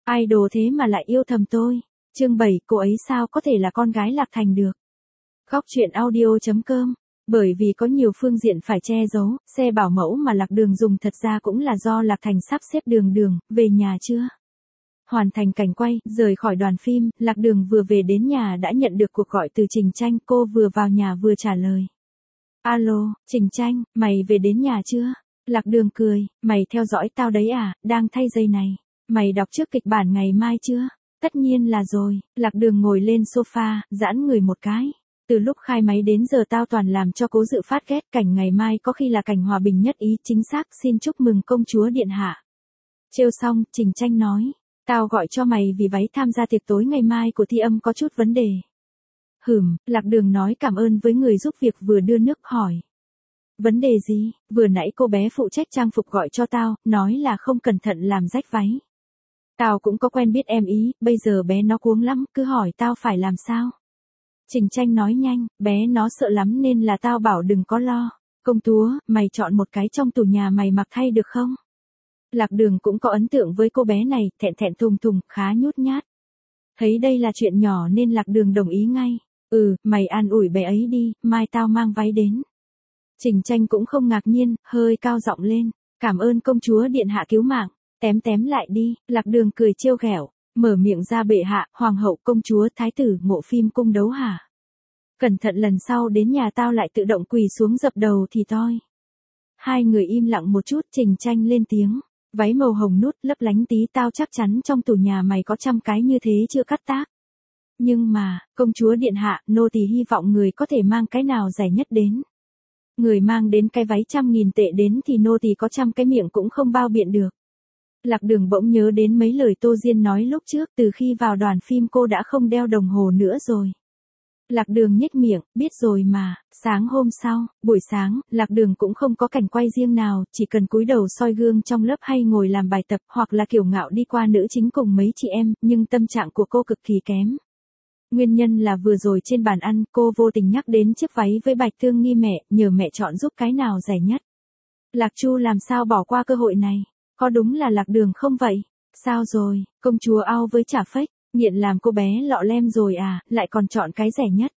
idol thế mà lại yêu thầm tôi. Chương 7, cô ấy sao có thể là con gái Lạc Thành được. Góc truyện audio.com. Bởi vì có nhiều phương diện phải che giấu, xe bảo mẫu mà Lạc Đường dùng thật ra cũng là do Lạc Thành sắp xếp. Đường, về nhà chưa? Hoàn thành cảnh quay, rời khỏi đoàn phim, Lạc Đường vừa về đến nhà đã nhận được cuộc gọi từ Trình Tranh. Cô vừa vào nhà vừa trả lời. Alo, Trình Tranh, mày về đến nhà chưa? Lạc Đường cười, mày theo dõi tao đấy à, đang thay giày này. Mày đọc trước kịch bản ngày mai chưa? Tất nhiên là rồi. Lạc Đường ngồi lên sofa, giãn người một cái. Từ lúc khai máy đến giờ tao toàn làm cho Cố Dự phát ghét. Cảnh ngày mai có khi là cảnh hòa bình nhất ý. Chính xác, xin chúc mừng công chúa điện hạ. Trêu xong, Trình Tranh nói. Tao gọi cho mày vì váy tham gia tiệc tối ngày mai của Thi Âm có chút vấn đề. Lạc Đường nói cảm ơn với người giúp việc vừa đưa nước hỏi. Vấn đề gì? Vừa nãy cô bé phụ trách trang phục gọi cho tao, nói là không cẩn thận làm rách váy. Tao cũng có quen biết em ý, bây giờ bé nó cuống lắm, cứ hỏi tao phải làm sao. Trình Tranh nói nhanh, bé nó sợ lắm nên là tao bảo đừng có lo. Công chúa, mày chọn một cái trong tủ nhà mày mặc thay được không? Lạc Đường cũng có ấn tượng với cô bé này, thẹn thùng, khá nhút nhát. Thấy đây là chuyện nhỏ nên Lạc Đường đồng ý ngay. Mày an ủi bé ấy đi, mai tao mang váy đến. Trình Tranh cũng không ngạc nhiên, hơi cao giọng lên. Cảm ơn công chúa điện hạ cứu mạng. Tém lại đi. Lạc Đường cười trêu ghẹo, mở miệng ra bệ hạ, hoàng hậu, công chúa, thái tử, ngộ phim cung đấu hả? Cẩn thận lần sau đến nhà tao lại tự động quỳ xuống dập đầu thì toi. Hai người im lặng một chút, Trình Tranh lên tiếng. Váy màu hồng nút lấp lánh tí, tao chắc chắn trong tủ nhà mày có 100 cái như thế chưa cắt tác. Nhưng mà, công chúa điện hạ, nô tỳ hy vọng người có thể mang cái nào rẻ nhất đến. Người mang đến cái váy 100.000 tệ đến thì nô tỳ có 100 cái miệng cũng không bao biện được. Lạc Đường bỗng nhớ đến mấy lời Tô Diên nói lúc trước, từ khi vào đoàn phim cô đã không đeo đồng hồ nữa rồi. Lạc Đường nhếch miệng, biết rồi mà. Sáng hôm sau, buổi sáng, Lạc Đường cũng không có cảnh quay riêng nào, chỉ cần cúi đầu soi gương trong lớp hay ngồi làm bài tập, hoặc là kiêu ngạo đi qua nữ chính cùng mấy chị em, nhưng tâm trạng của cô cực kỳ kém. Nguyên nhân là vừa rồi trên bàn ăn, cô vô tình nhắc đến chiếc váy với Bạch Thương Nghi mẹ, nhờ mẹ chọn giúp cái nào rẻ nhất. Lạc Chu làm sao bỏ qua cơ hội này? Có đúng là Lạc Đường không vậy? Sao rồi, công chúa ao với chả phách, nghiện làm cô bé lọ lem rồi à, lại còn chọn cái rẻ nhất.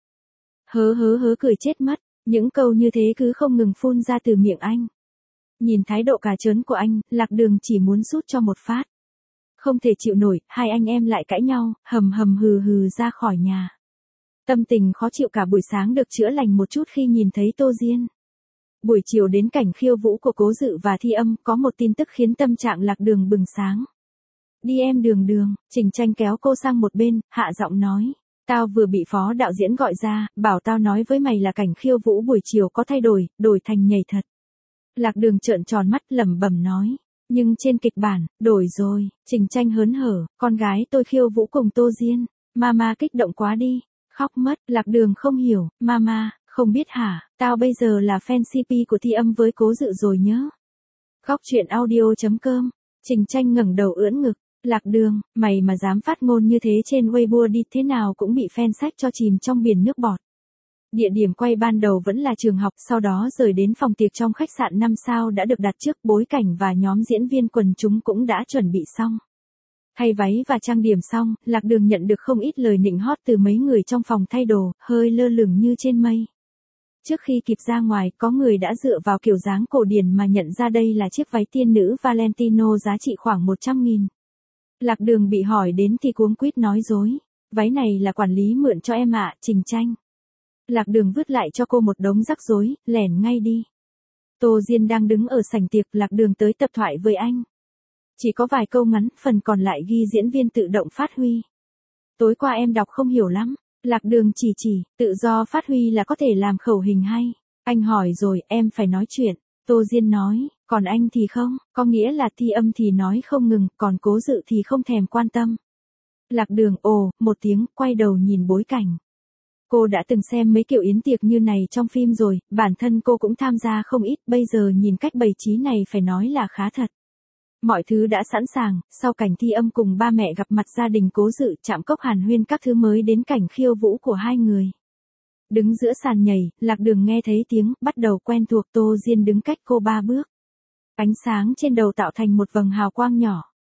Hớ cười chết mất, những câu như thế cứ không ngừng phun ra từ miệng anh. Nhìn thái độ cà trớn của anh, Lạc Đường chỉ muốn sút cho một phát. Không thể chịu nổi, hai anh em lại cãi nhau, hầm hừ ra khỏi nhà. Tâm tình khó chịu cả buổi sáng được chữa lành một chút khi nhìn thấy Tô Diên. Buổi chiều đến cảnh khiêu vũ của Cố Dự và Thi Âm, có một tin tức khiến tâm trạng Lạc Đường bừng sáng. Đi em Đường, Trình Tranh kéo cô sang một bên, hạ giọng nói. Tao vừa bị phó đạo diễn gọi ra, bảo tao nói với mày là cảnh khiêu vũ buổi chiều có thay đổi thành nhảy thật. Lạc Đường trợn tròn mắt lẩm bẩm nói. Nhưng trên kịch bản, đổi rồi. Trình Tranh hớn hở, con gái tôi khiêu vũ cùng Tô Diên. Mama kích động quá đi. Khóc mất, Lạc Đường không hiểu, mama, không biết hả, tao bây giờ là fan CP của Thi Âm với Cố Dự rồi nhớ. Góc truyện audio.com. Trình Tranh ngẩng đầu ưỡn ngực. Lạc Đường, mày mà dám phát ngôn như thế trên Weibo đi, thế nào cũng bị fan sách cho chìm trong biển nước bọt. Địa điểm quay ban đầu vẫn là trường học, sau đó rời đến phòng tiệc trong khách sạn 5 sao đã được đặt trước, bối cảnh và nhóm diễn viên quần chúng cũng đã chuẩn bị xong. Thay váy và trang điểm xong, Lạc Đường nhận được không ít lời nịnh hót từ mấy người trong phòng thay đồ, hơi lơ lửng như trên mây. Trước khi kịp ra ngoài, có người đã dựa vào kiểu dáng cổ điển mà nhận ra đây là chiếc váy tiên nữ Valentino giá trị khoảng 100.000. Lạc Đường bị hỏi đến thì cuống quýt nói dối. Váy này là quản lý mượn cho em ạ, Trình Tranh. Lạc Đường vứt lại cho cô một đống rắc rối, lẻn ngay đi. Tô Diên đang đứng ở sảnh tiệc, Lạc Đường tới tập thoại với anh. Chỉ có vài câu ngắn, phần còn lại ghi diễn viên tự động phát huy. Tối qua em đọc không hiểu lắm. Lạc Đường chỉ, tự do phát huy là có thể làm khẩu hình hay. Anh hỏi rồi, em phải nói chuyện. Tô Diên nói, còn anh thì không, có nghĩa là Thi Âm thì nói không ngừng, còn Cố Dự thì không thèm quan tâm. Lạc Đường một tiếng, quay đầu nhìn bối cảnh. Cô đã từng xem mấy kiểu yến tiệc như này trong phim rồi, bản thân cô cũng tham gia không ít, bây giờ nhìn cách bày trí này phải nói là khá thật. Mọi thứ đã sẵn sàng, sau cảnh Thi Âm cùng ba mẹ gặp mặt gia đình Cố Dự, chạm cốc hàn huyên các thứ mới đến cảnh khiêu vũ của hai người. Đứng giữa sàn nhảy, Lạc Đường nghe thấy tiếng, bắt đầu quen thuộc. Tô Diên đứng cách cô 3 bước. Ánh sáng trên đầu tạo thành một vầng hào quang nhỏ.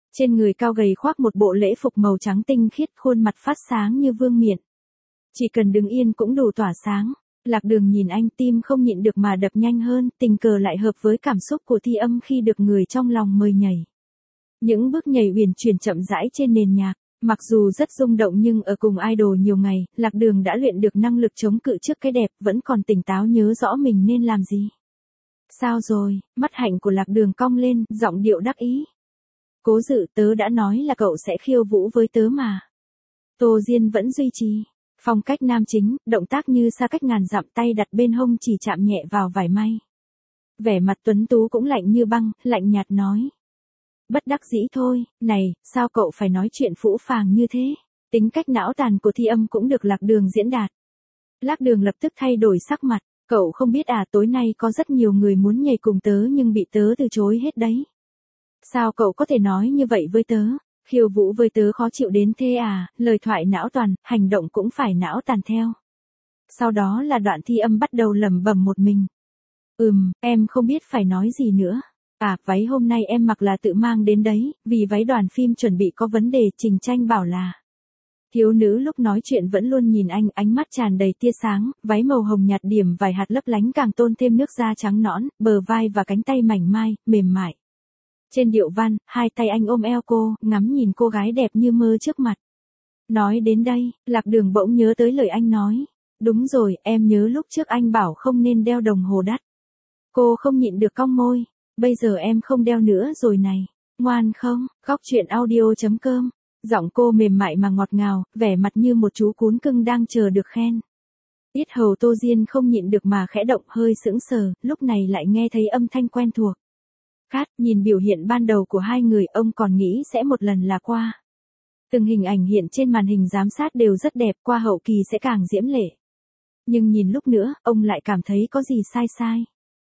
Trên người cao gầy khoác một bộ lễ phục màu trắng tinh khiết, khuôn mặt phát sáng như vương miện. Chỉ cần đứng yên cũng đủ tỏa sáng. Lạc Đường nhìn anh, tim không nhịn được mà đập nhanh hơn, tình cờ lại hợp với cảm xúc của Thi Âm khi được người trong lòng mời nhảy. Những bước nhảy uyển chuyển chậm rãi trên nền nhạc, mặc dù rất rung động nhưng ở cùng idol nhiều ngày, Lạc Đường đã luyện được năng lực chống cự trước cái đẹp, vẫn còn tỉnh táo nhớ rõ mình nên làm gì. Sao rồi? Mắt hạnh của Lạc Đường cong lên, giọng điệu đắc ý. Cố Dự, tớ đã nói là cậu sẽ khiêu vũ với tớ mà. Tô Diên vẫn duy trì phong cách nam chính, động tác như xa cách ngàn dặm, tay đặt bên hông chỉ chạm nhẹ vào vải may. Vẻ mặt tuấn tú cũng lạnh như băng, lạnh nhạt nói. Bất đắc dĩ thôi, này, sao cậu phải nói chuyện phũ phàng như thế? Tính cách não tàn của Thi Âm cũng được Lạc Đường diễn đạt. Lạc Đường lập tức thay đổi sắc mặt, cậu không biết à, tối nay có rất nhiều người muốn nhảy cùng tớ nhưng bị tớ từ chối hết đấy. Sao cậu có thể nói như vậy với tớ? Khiêu vũ với tớ khó chịu đến thế à? Lời thoại não toàn, hành động cũng phải não tàn theo. Sau đó là đoạn Thi Âm bắt đầu lẩm bẩm một mình. Em không biết phải nói gì nữa. À, váy hôm nay em mặc là tự mang đến đấy, vì váy đoàn phim chuẩn bị có vấn đề, Trình Tranh bảo là. Thiếu nữ lúc nói chuyện vẫn luôn nhìn anh, ánh mắt tràn đầy tia sáng, váy màu hồng nhạt điểm vài hạt lấp lánh càng tôn thêm nước da trắng nõn, bờ vai và cánh tay mảnh mai, mềm mại. Trên điệu văn, hai tay anh ôm eo cô, ngắm nhìn cô gái đẹp như mơ trước mặt. Nói đến đây, Lạc Đường bỗng nhớ tới lời anh nói. Đúng rồi, em nhớ lúc trước anh bảo không nên đeo đồng hồ đắt. Cô không nhịn được cong môi. Bây giờ em không đeo nữa rồi này. Ngoan không? Góc chuyện audio.com. Giọng cô mềm mại mà ngọt ngào, vẻ mặt như một chú cún cưng đang chờ được khen. Yết hầu Tô Diên không nhịn được mà khẽ động, hơi sững sờ, lúc này lại nghe thấy âm thanh quen thuộc. Cát, nhìn biểu hiện ban đầu của hai người, ông còn nghĩ sẽ một lần là qua. Từng hình ảnh hiện trên màn hình giám sát đều rất đẹp, qua hậu kỳ sẽ càng diễm lệ. Nhưng nhìn lúc nữa, ông lại cảm thấy có gì sai sai.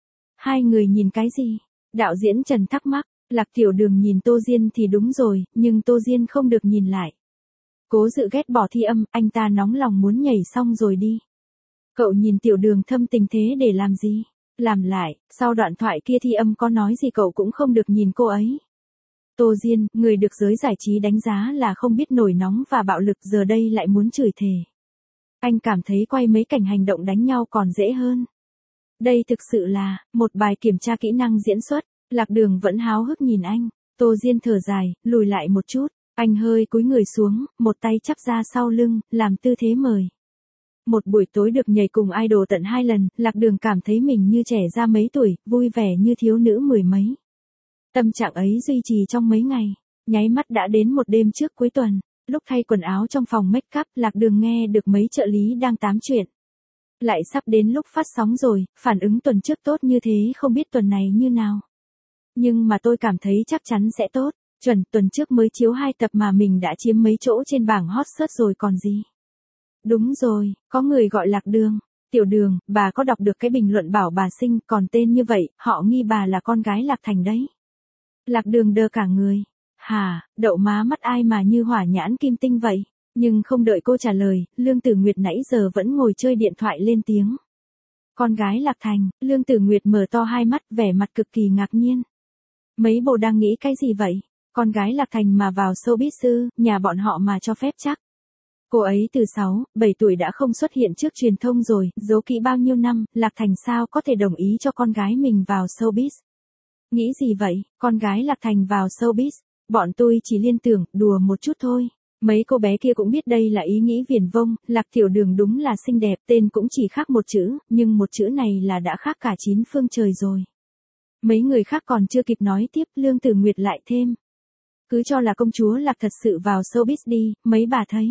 Hai người nhìn cái gì? Đạo diễn Trần thắc mắc, Lạc Tiểu Đường nhìn Tô Diên thì đúng rồi, nhưng Tô Diên không được nhìn lại. Cố Dự ghét bỏ Thi Âm, anh ta nóng lòng muốn nhảy xong rồi đi. Cậu nhìn Tiểu Đường thâm tình thế để làm gì? Làm lại, sau đoạn thoại kia Thi Âm có nói gì cậu cũng không được nhìn cô ấy. Tô Diên, người được giới giải trí đánh giá là không biết nổi nóng và bạo lực, giờ đây lại muốn chửi thề. Anh cảm thấy quay mấy cảnh hành động đánh nhau còn dễ hơn. Đây thực sự là một bài kiểm tra kỹ năng diễn xuất. Lạc Đường vẫn háo hức nhìn anh. Tô Diên thở dài, lùi lại một chút. Anh hơi cúi người xuống, một tay chắp ra sau lưng, làm tư thế mời. Một buổi tối được nhảy cùng idol tận 2 lần, Lạc Đường cảm thấy mình như trẻ ra mấy tuổi, vui vẻ như thiếu nữ mười mấy. Tâm trạng ấy duy trì trong mấy ngày. Nháy mắt đã đến một đêm trước cuối tuần. Lúc thay quần áo trong phòng make up, Lạc Đường nghe được mấy trợ lý đang tám chuyện. Lại sắp đến lúc phát sóng rồi, phản ứng tuần trước tốt như thế không biết tuần này như nào. Nhưng mà tôi cảm thấy chắc chắn sẽ tốt. Chuẩn, tuần trước mới chiếu 2 tập mà mình đã chiếm mấy chỗ trên bảng hot search rồi còn gì. Đúng rồi, có người gọi Lạc Đường. Tiểu Đường, bà có đọc được cái bình luận bảo bà xinh, còn tên như vậy, họ nghi bà là con gái Lạc Thành đấy. Lạc Đường đơ cả người. Hả, đậu má mắt ai mà như hỏa nhãn kim tinh vậy? Nhưng không đợi cô trả lời, Lương Tử Nguyệt nãy giờ vẫn ngồi chơi điện thoại lên tiếng. Con gái Lạc Thành, Lương Tử Nguyệt mở to hai mắt, vẻ mặt cực kỳ ngạc nhiên. Mấy bộ đang nghĩ cái gì vậy? Con gái Lạc Thành mà vào showbiz ư, nhà bọn họ mà cho phép chắc. Cô ấy từ 6, 7 tuổi đã không xuất hiện trước truyền thông rồi, giấu kỹ bao nhiêu năm, Lạc Thành sao có thể đồng ý cho con gái mình vào showbiz? Nghĩ gì vậy, con gái Lạc Thành vào showbiz? Bọn tôi chỉ liên tưởng, đùa một chút thôi. Mấy cô bé kia cũng biết đây là ý nghĩ viển vông, Lạc Tiểu Đường đúng là xinh đẹp, tên cũng chỉ khác một chữ, nhưng một chữ này là đã khác cả 9 phương trời rồi. Mấy người khác còn chưa kịp nói tiếp, Lương Tử Nguyệt lại thêm. Cứ cho là công chúa Lạc thật sự vào showbiz đi, mấy bà thấy.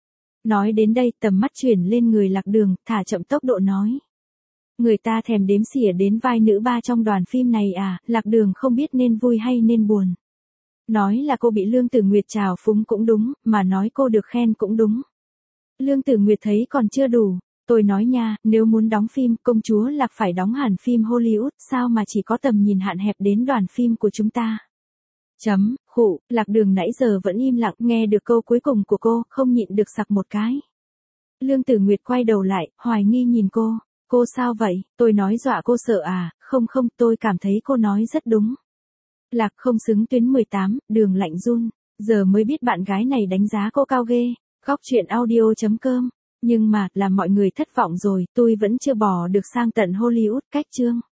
Nói đến đây, tầm mắt chuyển lên người Lạc Đường, thả chậm tốc độ nói. Người ta thèm đếm xỉa đến vai nữ ba trong đoàn phim này à, Lạc Đường không biết nên vui hay nên buồn. Nói là cô bị Lương Tử Nguyệt trào phúng cũng đúng, mà nói cô được khen cũng đúng. Lương Tử Nguyệt thấy còn chưa đủ. Tôi nói nha, nếu muốn đóng phim, công chúa Lạc phải đóng hẳn phim Hollywood, sao mà chỉ có tầm nhìn hạn hẹp đến đoàn phim của chúng ta. Khụ, Lạc Đường nãy giờ vẫn im lặng, nghe được câu cuối cùng của cô, không nhịn được sặc một cái. Lương Tử Nguyệt quay đầu lại, hoài nghi nhìn cô. Cô sao vậy, tôi nói dọa cô sợ à, không, tôi cảm thấy cô nói rất đúng. Lạc không xứng tuyến 18, đường lạnh run. Giờ mới biết bạn gái này đánh giá cô cao ghê. Khóc chuyện audio.com. Nhưng mà, làm mọi người thất vọng rồi, tôi vẫn chưa bỏ được sang tận Hollywood cách chương.